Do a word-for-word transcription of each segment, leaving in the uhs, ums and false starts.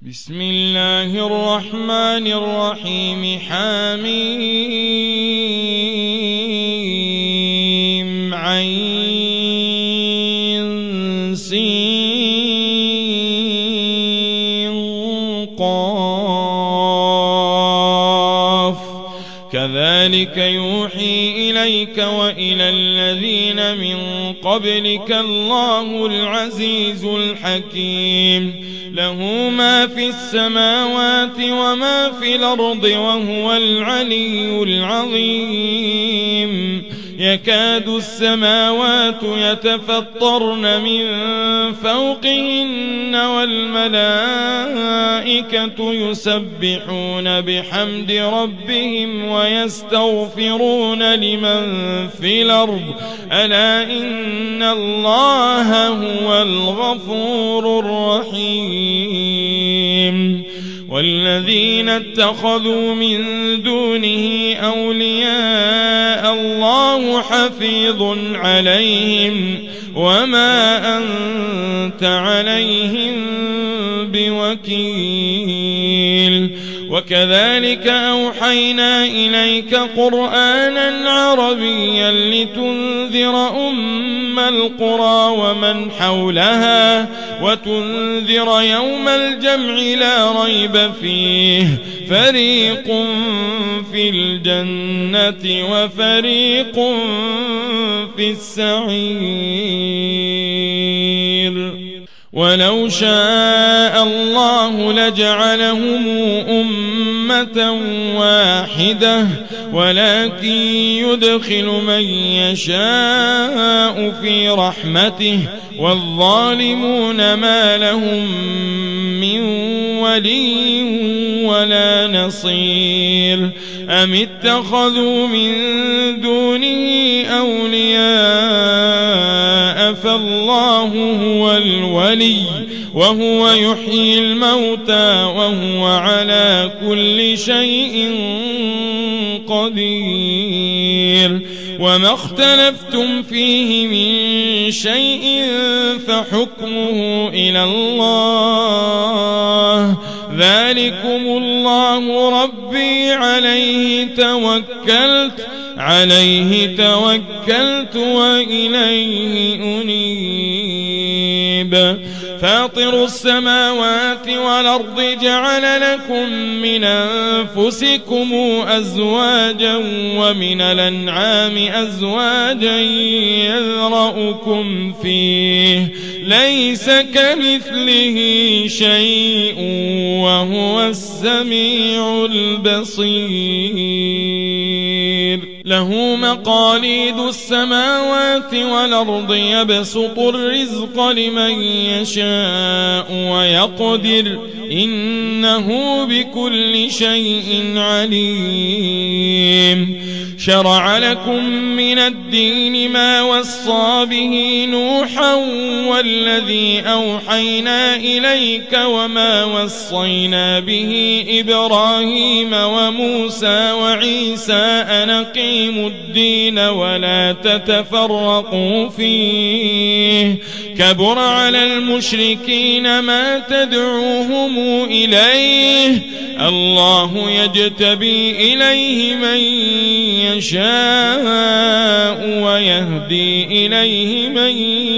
بسم الله الرحمن الرحيم حميم عين سين قاف كذلك يوحي إليك وإلى الذين من قبلك الله العزيز الحكيم له ما في السماوات وما في الأرض وهو العلي العظيم يكاد السماوات يتفطرن من فوقهن والملائكة يسبحون بحمد ربهم ويستغفرون لمن في الأرض ألا إن الله هو الغفور الرحيم والذين اتخذوا من دونه أولياء الله حفيظ عليهم وما أنت عليهم بوكيل وكذلك أوحينا إليك قرآنا عربيا لتنذر أم القرى ومن حولها وتنذر يوم الجمع لا ريب فيه فريق في الجنة وفريق في السعير ولو شاء الله لجعلهم أمة واحدة ولكن يدخل من يشاء في رحمته والظالمون ما لهم من ولي ولا نصير أم اتخذوا من دونه أولياء فالله هو الولي وهو يحيي الموتى وهو على كل شيء قدير وما اختلفتم فيه من شيء فحكمه إلى الله ذلكم الله ربي عليه توكلت عليه توكلت وإليه أنيب فاطر السماوات والأرض جعل لكم من أنفسكم أزواجا ومن الأنعام أزواجا يذرأكم فيه ليس كمثله شيء وهو السميع البصير له مقاليد السماوات والأرض يبسط الرزق لمن يشاء ويقدر إنه بكل شيء عليم شرع لكم من الدين ما وصى به نوحا والذي أوحينا إليك وما وصينا به إبراهيم وموسى وعيسى أن أقيموا الدين ولا تتفرقوا فيه كبر على المشركين ما تدعوهم إليه الله يجتبي إليه من يشاء ويهدي إليه من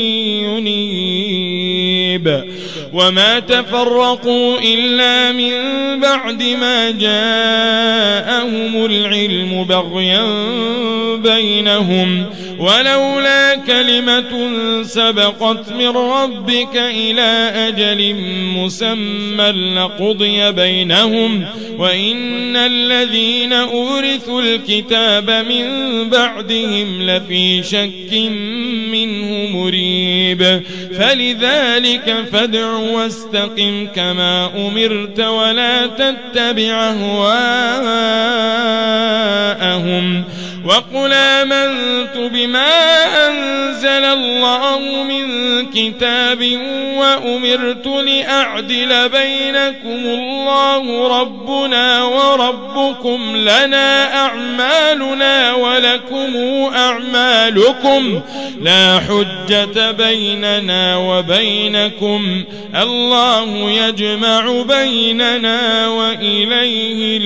ينيب وما تفرقوا إلا من بعد ما جاءهم العلم بغيا بينهم ولولا كلمة سبقت من ربك إلى أجل مسمى لقضي بينهم وإن الذين أورثوا الكتاب من بعدهم لفي شك منه مريب فلذلك فادع واستقم كما أمرت ولا تتبع أهواءهم وقل آمنت بما أنزل الله من كتاب وأمرت لأعدل بينكم الله ربنا وربكم لنا أعمالنا ولكم أعمالكم لا حجة بيننا وبينكم الله يجمع بيننا وإليه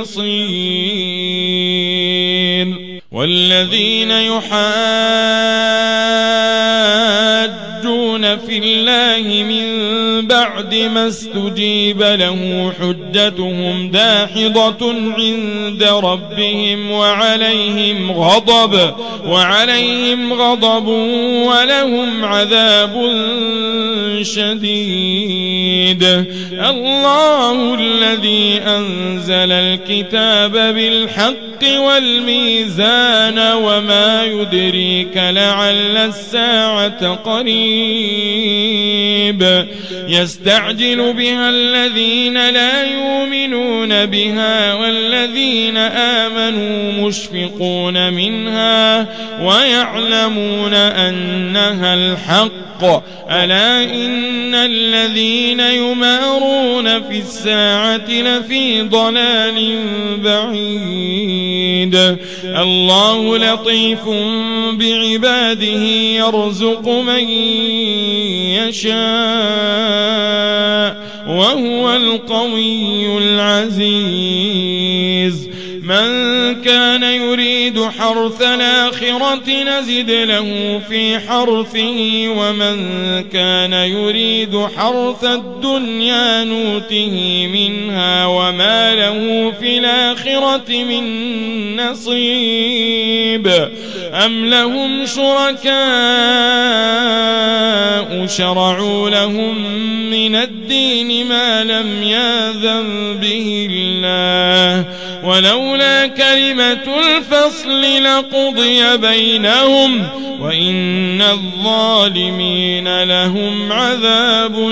المصير والذين يحاجون في الله من بعد ما استجيب له حجتهم داحضة عند ربهم وعليهم غضب وعليهم غضب ولهم عذاب شديد. الله الذي أنزل الكتاب بالحق والميزان وما يدريك لعل الساعة قريب يستعجل بها الذين لا يؤمنون بها والذين آمنوا مشفقون منها ويعلمون أنها الحق ألا إن الذين يمارون في الساعة لفي ضلال بعيد. الله لطيف بعباده يرزق من يشاء وهو القوي العزيز. من كان يريد حرث الآخرة نزد له في حرثه ومن كان يريد حرث الدنيا نوته منها وما له في الآخرة من نصيب. أم لهم شركاء شرعوا لهم من الدين ما لم يأذن به الله ولولا كلمة الفصل لقضي بينهم وإن الظالمين لهم عذاب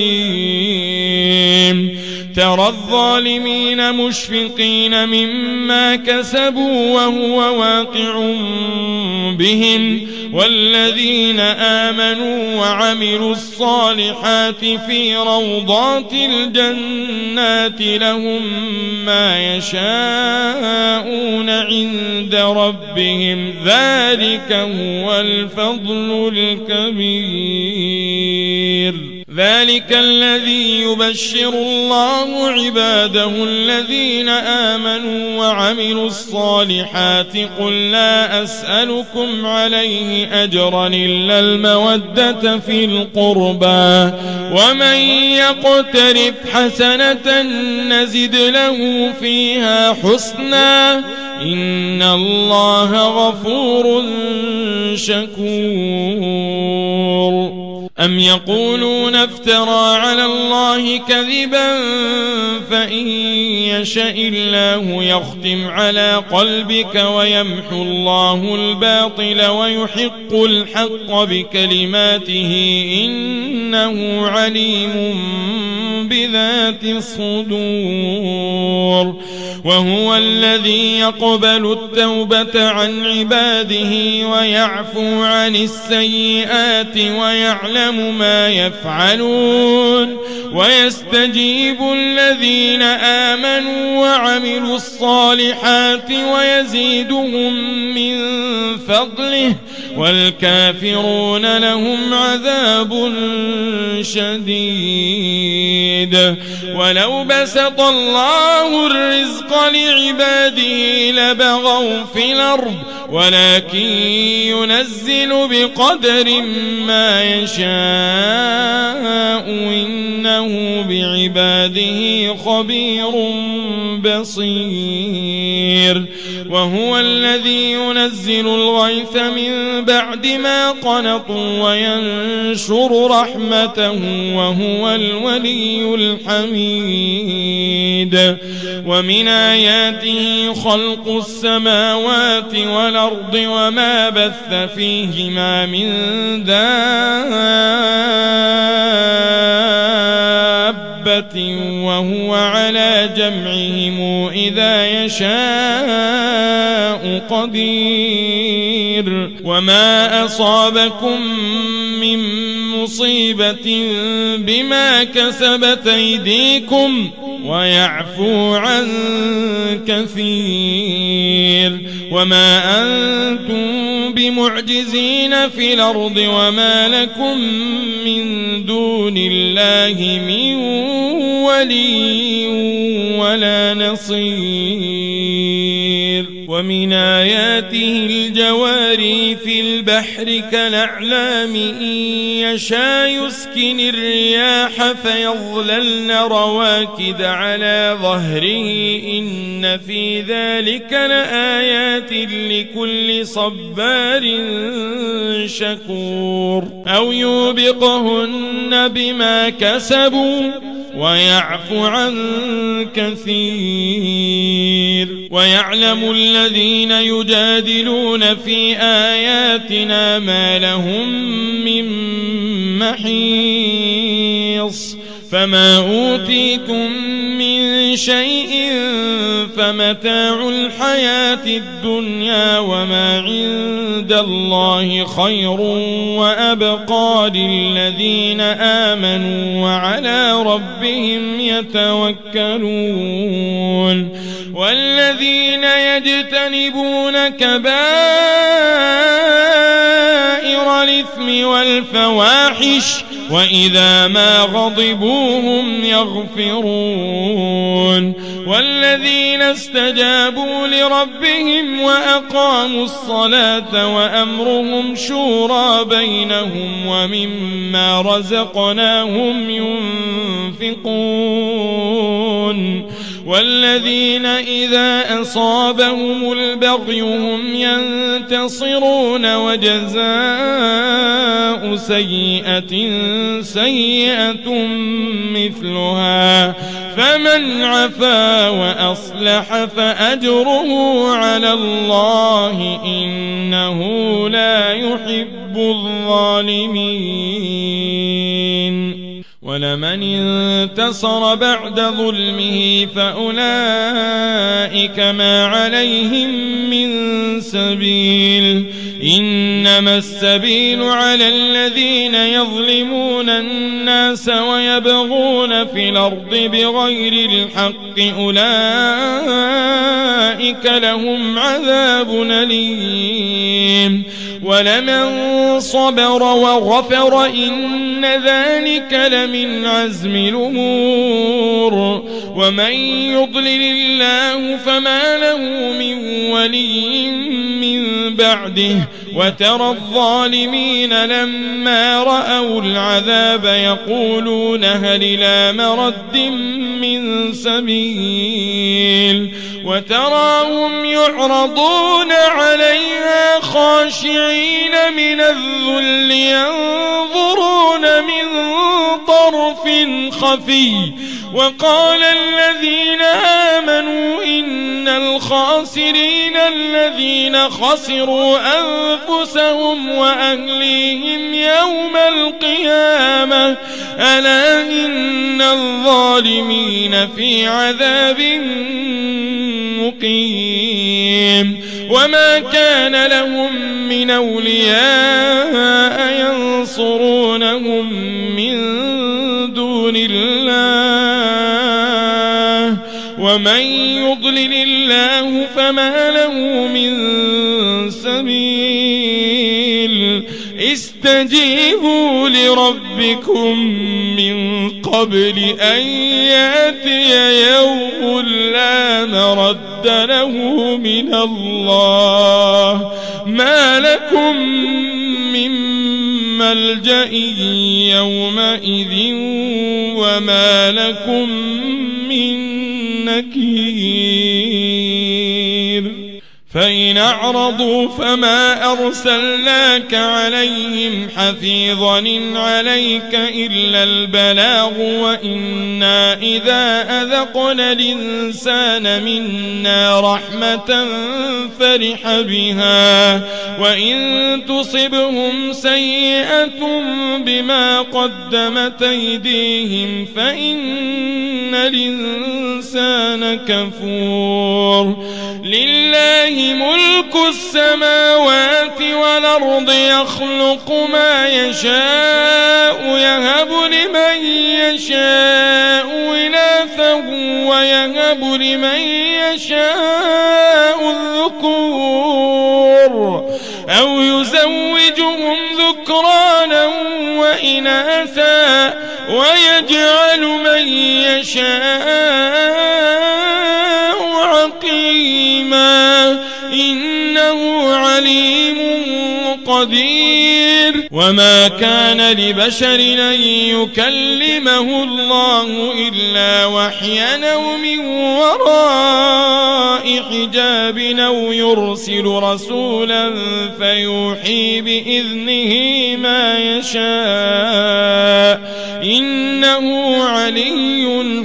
أليم. ترى الظالمين مشفقين مما كسبوا وهو واقع بهم والذين آمنوا وعملوا الصالحات في روضات الجنات لهم ما يشاءون عند ربهم ذلك هو الفضل الكبير. ذلك الذي يبشر الله عباده الذين آمنوا وعملوا الصالحات قل لا أسألكم عليه أجرا إلا المودة في القربى ومن يقترف حسنة نزد له فيها حسنا إن الله غفور شكور. أم يقولون افترى على الله كذبا فإن يشاء الله يختم على قلبك ويمحو الله الباطل ويحق الحق بكلماته إنه عليم بذات الصدور. وهو الذي يقبل التوبة عن عباده ويعفو عن السيئات ويعلم ما يفعلون ويستجيب الذين آمنوا وعملوا الصالحات ويزيدهم من فضله والكافرون لهم عذاب شديد. ولو بسط الله الرزق لعباده لبغوا في الأرض ولكن ينزل بقدر ما يشاء إنه بعباده خبير بصير. وهو الذي ينزل الغيث من بعد ما قنطوا وينشر رحمته وهو الولي الحميد. ومن آياته خلق السماوات والأرض وما بث فيهما من دابة دابة وهو على جمعهم إذا يشاء قدير وما أصابكم من مصيبة بما كسبت أيديكم ويعفو عن كثير وما أنتم بمعجزين في الأرض وما لكم من دون الله من ولي ولا نصير ومن آياته الجواري في البحر كالأعلام إن يشاء يسكن الرياح فيظللن رواكد على ظهره إن في ذلك لآيات لكل صبار شكور أو يوبقهن بما كسبوا ويعفو عن كثير ويعلم الذين يجادلون في آياتنا ما لهم من محيص فما أوتيتم من شيء فمتاع الحياة الدنيا وما عند الله خير وأبقى للذين آمنوا وعلى ربهم يتوكلون والذين يجتنبون كبائر الإثم والفواحش وإذا ما غضبوا هم يغفرون والذين استجابوا لربهم وأقاموا الصلاة وأمرهم شورى بينهم ومما رزقناهم ينفقون والذين إذا أصابهم البغي هم ينتصرون وجزاء سيئة سيئة مثلها فمن عفا وأصلح فأجره على الله إنه لا يحب الظالمين ولمن انتصر بعد ظلمه فأولئك ما عليهم من سبيل إنما السبيل على الذين يظلمون الناس ويبغون في الأرض بغير الحق أولئك لهم عذاب أليم ولمن صبر وغفر إن ذلك لمن عزم الأمور ومن يضلل الله فما له من ولي من بعده وترى الظالمين لما رأوا العذاب يقولون هل إلى مرد من سبيل وتراهم يعرضون عليها خاشعين من الذل ينظرون من طرف خفي وقال الذين آمنوا إن الخاسرين الذين خسروا أنفسهم وأهليهم يوم القيامة ألا إن الظالمين في عذاب مقيم وما كان لهم من أولياء ينصرونهم من دون الله ومن يضلل الله فما له من سبيل استجيبوا لربكم من قبل أن يأتي يوم لا مرد له من الله ما لكم من ملجأ يومئذ وما لكم من نكير فإن أعرضوا فما أرسلناك عليهم حفيظا إن عليك إلا البلاغ وإنا إذا أذقنا الإنسان منا رحمة فرح بها وإن تصبهم سيئة بما قدمت أيديهم فإن الإنسان كفور. لله ملك السماوات والأرض يخلق ما يشاء يهب لمن يشاء إناثا ويهب لمن يشاء الذكور أو يزوجهم ذكرانا وإناثا ويجعل من يشاء عقيما إنه عليم قدير. وما كان لبشر أن يكلمه الله إلا وحيا أو من وراء حجاب أو يرسل رسولا فيوحي بإذنه ما يشاء إنه علي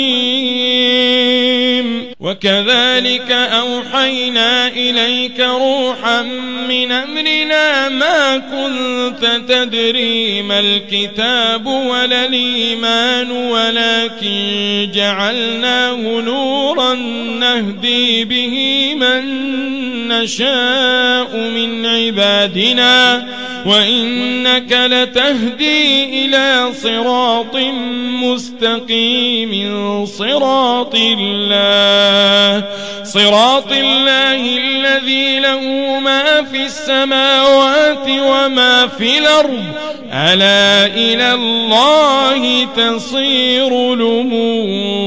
حكيم. وكذلك أوحينا إليك روحا من أمرنا ما كنت تدري ما الكتاب ولا الإيمان ولكن جعلناه نورا نهدي به من نشاء من عبادنا وإنك لتهدي إلى صراط مستقيم صراط الله صراط الله الذي له ما في السماوات وما في الأرض ألا إلى الله تصير الأمور.